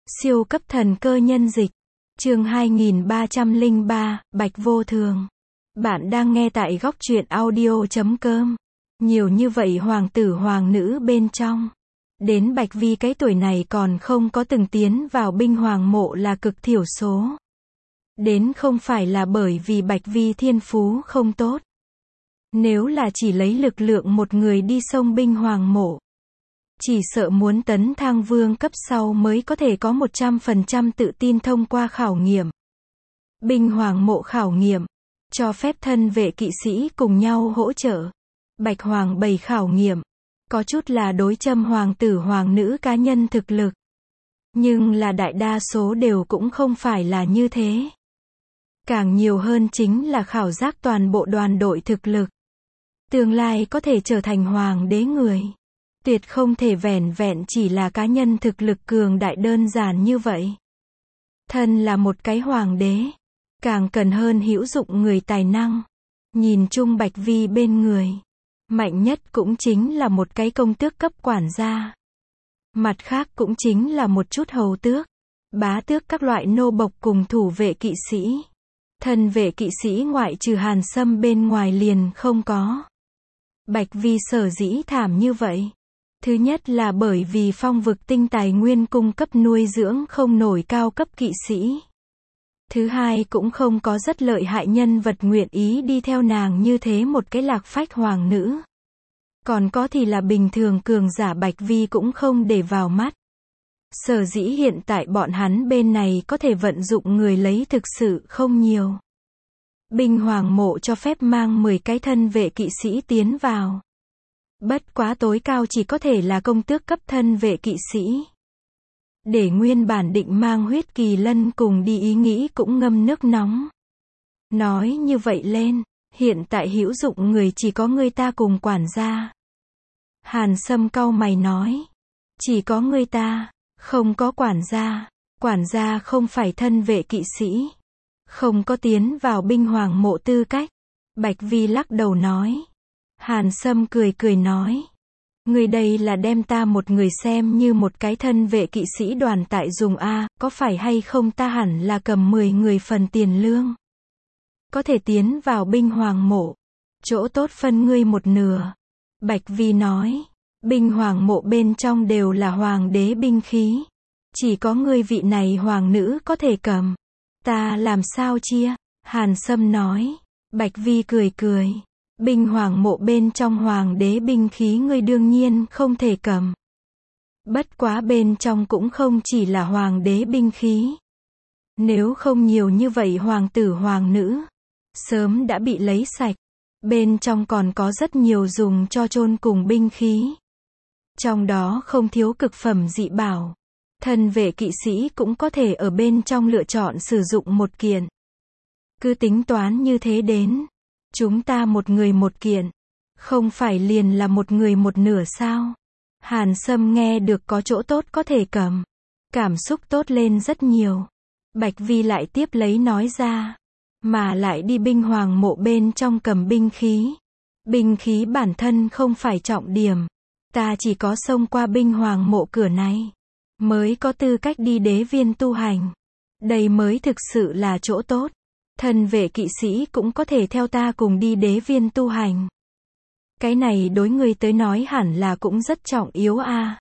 Siêu cấp thần cơ nhân dịch. Chương 2303, Bạch Vô Thường. Bạn đang nghe tại góc truyện audio.com. Nhiều như vậy hoàng tử hoàng nữ bên trong. Đến Bạch Vi cái tuổi này còn không có từng tiến vào binh hoàng mộ là cực thiểu số. Đến không phải là bởi vì Bạch Vi thiên phú không tốt. Nếu là chỉ lấy lực lượng một người đi xông binh hoàng mộ, chỉ sợ muốn tấn thăng vương cấp sau mới có thể có 100% tự tin thông qua khảo nghiệm. Binh hoàng mộ khảo nghiệm, cho phép thân vệ kỵ sĩ cùng nhau hỗ trợ. Bạch hoàng bầy khảo nghiệm, có chút là đối châm hoàng tử hoàng nữ cá nhân thực lực. Nhưng là đại đa số đều cũng không phải là như thế. Càng nhiều hơn chính là khảo giác toàn bộ đoàn đội thực lực. Tương lai có thể trở thành hoàng đế người. Tuyệt không thể vẻn vẹn chỉ là cá nhân thực lực cường đại đơn giản như vậy. Thân là một cái hoàng đế, càng cần hơn hữu dụng người tài năng. Nhìn chung Bạch Vi bên người, mạnh nhất cũng chính là một cái công tước cấp quản gia. Mặt khác cũng chính là một chút hầu tước, bá tước các loại nô bộc cùng thủ vệ kỵ sĩ. Thân vệ kỵ sĩ ngoại trừ Hàn Sâm bên ngoài liền không có. Bạch Vi sở dĩ thảm như vậy. Thứ nhất là bởi vì phong vực tinh tài nguyên cung cấp nuôi dưỡng không nổi cao cấp kỵ sĩ. Thứ hai cũng không có rất lợi hại nhân vật nguyện ý đi theo nàng như thế một cái lạc phách hoàng nữ. Còn có thì là bình thường cường giả Bạch Vi cũng không để vào mắt. Sở dĩ hiện tại bọn hắn bên này có thể vận dụng người lấy thực sự không nhiều. Binh hoàng mộ cho phép mang 10 cái thân vệ kỵ sĩ tiến vào. Bất quá tối cao chỉ có thể là công tước cấp thân vệ kỵ sĩ. Để nguyên bản định mang huyết kỳ lân cùng đi ý nghĩ cũng ngâm nước nóng. Nói như vậy lên, hiện tại hữu dụng người chỉ có người ta cùng quản gia. Hàn Sâm cau mày nói. Chỉ có người ta, không có quản gia không phải thân vệ kỵ sĩ. Không có tiến vào binh hoàng mộ tư cách. Bạch Vi lắc đầu nói. Hàn Sâm cười cười nói. Người đây là đem ta một người xem như một cái thân vệ kỵ sĩ đoàn tại dùng A, có phải hay không ta hẳn là cầm 10 người phần tiền lương. Có thể tiến vào binh hoàng mộ. Chỗ tốt phân ngươi một nửa. Bạch Vi nói. Binh hoàng mộ bên trong đều là hoàng đế binh khí. Chỉ có ngươi vị này hoàng nữ có thể cầm. Ta làm sao chia? Hàn Sâm nói. Bạch Vi cười cười. Binh hoàng mộ bên trong hoàng đế binh khí ngươi đương nhiên không thể cầm. Bất quá bên trong cũng không chỉ là hoàng đế binh khí. Nếu không nhiều như vậy hoàng tử hoàng nữ, sớm đã bị lấy sạch. Bên trong còn có rất nhiều dùng cho chôn cùng binh khí. Trong đó không thiếu cực phẩm dị bảo. Thân vệ kỵ sĩ cũng có thể ở bên trong lựa chọn sử dụng một kiện. Cứ tính toán như thế đến. Chúng ta một người một kiện. Không phải liền là một người một nửa sao? Hàn Sâm nghe được có chỗ tốt có thể cầm. Cảm xúc tốt lên rất nhiều. Bạch Vi lại tiếp lấy nói ra. Mà lại đi binh hoàng mộ bên trong cầm binh khí. Binh khí bản thân không phải trọng điểm. Ta chỉ có xông qua binh hoàng mộ cửa này. Mới có tư cách đi đế viên tu hành. Đây mới thực sự là chỗ tốt. Thân vệ kỵ sĩ cũng có thể theo ta cùng đi đế viên tu hành. Cái này đối người tới nói hẳn là cũng rất trọng yếu a.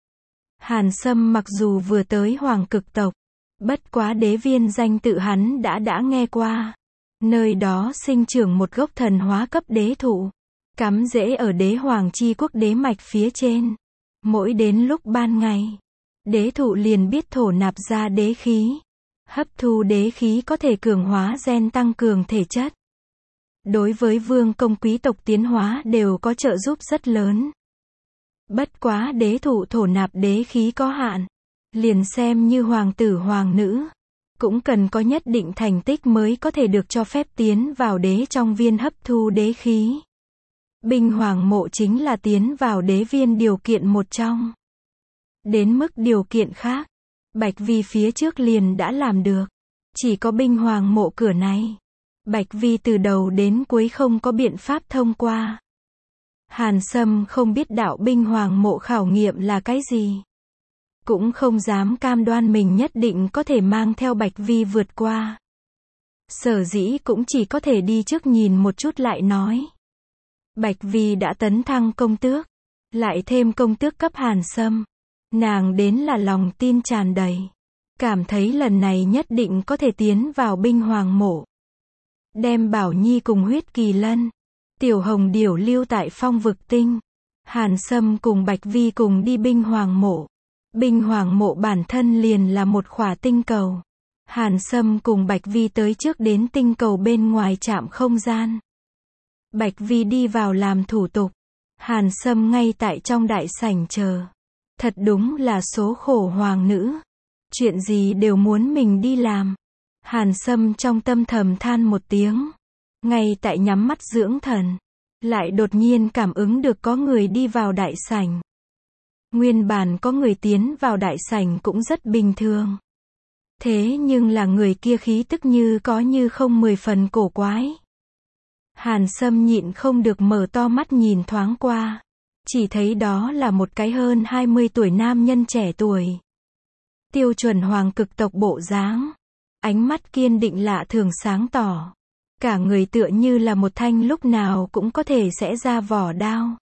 Hàn Sâm mặc dù vừa tới hoàng cực tộc, bất quá đế viên danh tự hắn đã nghe qua. Nơi đó sinh trưởng một gốc thần hóa cấp đế thụ, cắm rễ ở đế hoàng chi quốc đế mạch phía trên. Mỗi đến lúc ban ngày, đế thụ liền biết thổ nạp ra đế khí. Hấp thu đế khí có thể cường hóa gen tăng cường thể chất. Đối với vương công quý tộc tiến hóa đều có trợ giúp rất lớn. Bất quá đế thụ thổ nạp đế khí có hạn. Liền xem như hoàng tử hoàng nữ. Cũng cần có nhất định thành tích mới có thể được cho phép tiến vào đế trong viên hấp thu đế khí. Binh hoàng mộ chính là tiến vào đế viên điều kiện một trong. Đến mức điều kiện khác, Bạch Vi phía trước liền đã làm được. Chỉ có binh hoàng mộ cửa này. Bạch Vi từ đầu đến cuối không có biện pháp thông qua. Hàn Sâm không biết đạo binh hoàng mộ khảo nghiệm là cái gì. cũng không dám cam đoan mình nhất định có thể mang theo Bạch Vi vượt qua. Sở dĩ cũng chỉ có thể đi trước nhìn một chút lại nói. Bạch Vi đã tấn thăng công tước, lại thêm công tước cấp Hàn Sâm. Nàng đến là lòng tin tràn đầy. Cảm thấy lần này nhất định có thể tiến vào binh hoàng mộ. Đem Bảo Nhi cùng Huyết Kỳ Lân, Tiểu Hồng Điểu lưu tại Phong Vực Tinh. Hàn Sâm cùng Bạch Vi cùng đi binh hoàng mộ. Binh hoàng mộ bản thân liền là một khỏa tinh cầu. Hàn Sâm cùng Bạch Vi tới trước đến tinh cầu bên ngoài trạm không gian. Bạch Vi đi vào làm thủ tục. Hàn Sâm ngay tại trong đại sảnh chờ. Thật đúng là số khổ hoàng nữ. Chuyện gì đều muốn mình đi làm. Hàn Sâm trong tâm thầm than một tiếng. Ngay tại nhắm mắt dưỡng thần. Lại đột nhiên cảm ứng được có người đi vào đại sảnh. Nguyên bản có người tiến vào đại sảnh cũng rất bình thường. Thế nhưng là người kia khí tức như có như không 10 phần cổ quái. Hàn Sâm nhịn không được mở to mắt nhìn thoáng qua. Chỉ thấy đó là một cái hơn 20 tuổi nam nhân trẻ tuổi. Tiêu chuẩn hoàng cực tộc bộ dáng. Ánh mắt kiên định lạ thường sáng tỏ. Cả người tựa như là một thanh lúc nào cũng có thể sẽ ra vỏ đao.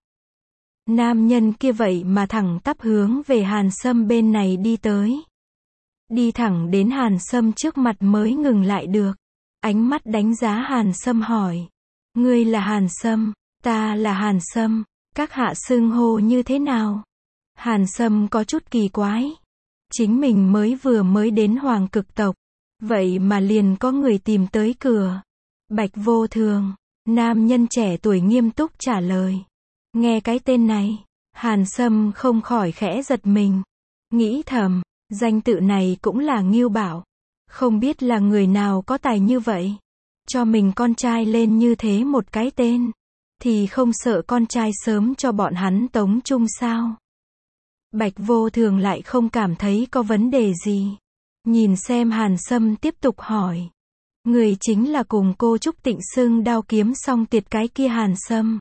Nam nhân kia vậy mà thẳng tắp hướng về Hàn Sâm bên này đi tới. Đi thẳng đến Hàn Sâm trước mặt mới ngừng lại được. Ánh mắt đánh giá Hàn Sâm hỏi. Ngươi là Hàn Sâm, ta là Hàn Sâm, các hạ xưng hô như thế nào? Hàn Sâm có chút kỳ quái. Chính mình mới đến hoàng cực tộc. Vậy mà liền có người tìm tới cửa. Bạch Vô Thường, nam nhân trẻ tuổi nghiêm túc trả lời. Nghe cái tên này, Hàn Sâm không khỏi khẽ giật mình. Nghĩ thầm, danh tự này cũng là Ngưu Bảo. Không biết là người nào có tài như vậy. Cho mình con trai lên như thế một cái tên. Thì không sợ con trai sớm cho bọn hắn tống chung sao? Bạch Vô Thường lại không cảm thấy có vấn đề gì. Nhìn xem Hàn Sâm tiếp tục hỏi. Người chính là cùng cô Trúc Tịnh xưng đao kiếm song tuyệt cái kia Hàn Sâm.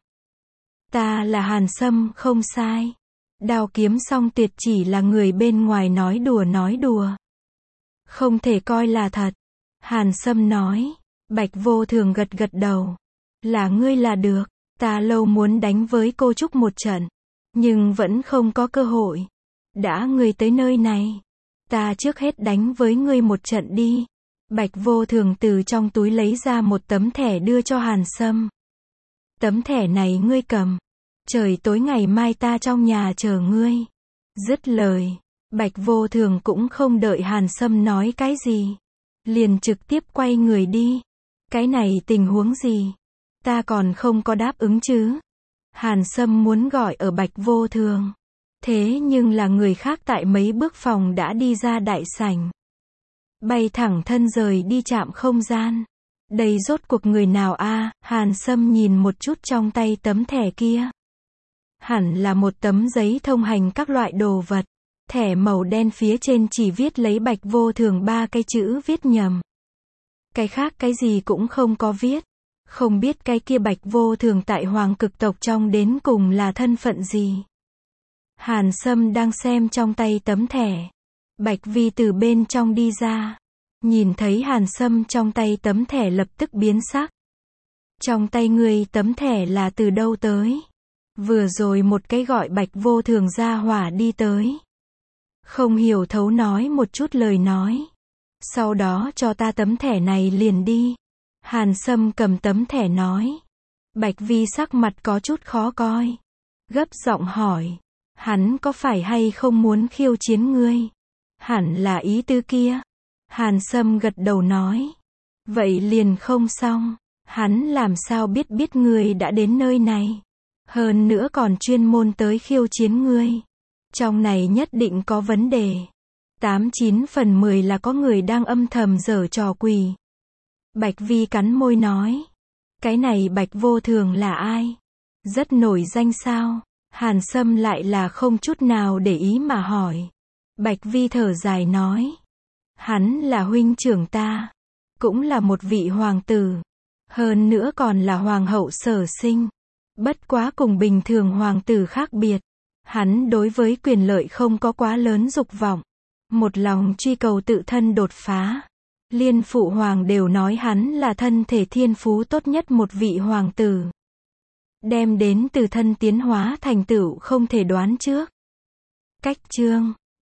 Ta là Hàn Sâm, không sai. Đao kiếm song tuyệt chỉ là người bên ngoài nói đùa. Không thể coi là thật. Hàn Sâm nói. Bạch Vô Thường gật đầu. Là ngươi là được. Ta lâu muốn đánh với cô Trúc một trận. Nhưng vẫn không có cơ hội. Đã ngươi tới nơi này. Ta trước hết đánh với ngươi một trận đi. Bạch Vô Thường từ trong túi lấy ra một tấm thẻ đưa cho Hàn Sâm. Tấm thẻ này ngươi cầm. Trời tối ngày mai ta trong nhà chờ ngươi. Dứt lời. Bạch Vô Thường cũng không đợi Hàn Sâm nói cái gì. Liền trực tiếp quay người đi. Cái này tình huống gì? Ta còn không có đáp ứng chứ. Hàn Sâm muốn gọi ở Bạch Vô Thường. Thế nhưng là người khác tại mấy bước phòng đã đi ra đại sảnh. Bay thẳng thân rời đi trạm không gian. Đây rốt cuộc người nào a? Hàn Sâm nhìn một chút trong tay tấm thẻ kia. Hẳn là một tấm giấy thông hành các loại đồ vật. Thẻ màu đen phía trên chỉ viết lấy Bạch Vô Thường 3 cái chữ viết nhầm. Cái khác cái gì cũng không có viết. Không biết cái kia Bạch Vô Thường tại hoàng cực tộc trong đến cùng là thân phận gì. Hàn Sâm đang xem trong tay tấm thẻ. Bạch Vi từ bên trong đi ra. Nhìn thấy Hàn Sâm trong tay tấm thẻ lập tức biến sắc. Trong tay ngươi tấm thẻ là từ đâu tới? Vừa rồi một cái gọi Bạch Vô Thường ra hỏa đi tới. Không hiểu thấu nói một chút lời nói. Sau đó cho ta tấm thẻ này liền đi. Hàn Sâm cầm tấm thẻ nói. Bạch Vi sắc mặt có chút khó coi. Gấp giọng hỏi. Hắn có phải hay không muốn khiêu chiến ngươi? Hẳn là ý tứ kia. Hàn Sâm gật đầu nói. Vậy liền không xong. Hắn làm sao biết ngươi đã đến nơi này. Hơn nữa còn chuyên môn tới khiêu chiến ngươi. Trong này nhất định có vấn đề. 89 phần 10 là có người đang âm thầm giở trò quỷ. Bạch Vi cắn môi nói. Cái này Bạch Vô Thường là ai? Rất nổi danh sao? Hàn Sâm lại là không chút nào để ý mà hỏi. Bạch Vi thở dài nói. Hắn là huynh trưởng ta. Cũng là một vị hoàng tử. Hơn nữa còn là hoàng hậu sở sinh. Bất quá cùng bình thường hoàng tử khác biệt. Hắn đối với quyền lợi không có quá lớn dục vọng. Một lòng truy cầu tự thân đột phá. Liên phụ hoàng đều nói hắn là thân thể thiên phú tốt nhất một vị hoàng tử. Đem đến từ thân tiến hóa thành tựu không thể đoán trước. Cách chương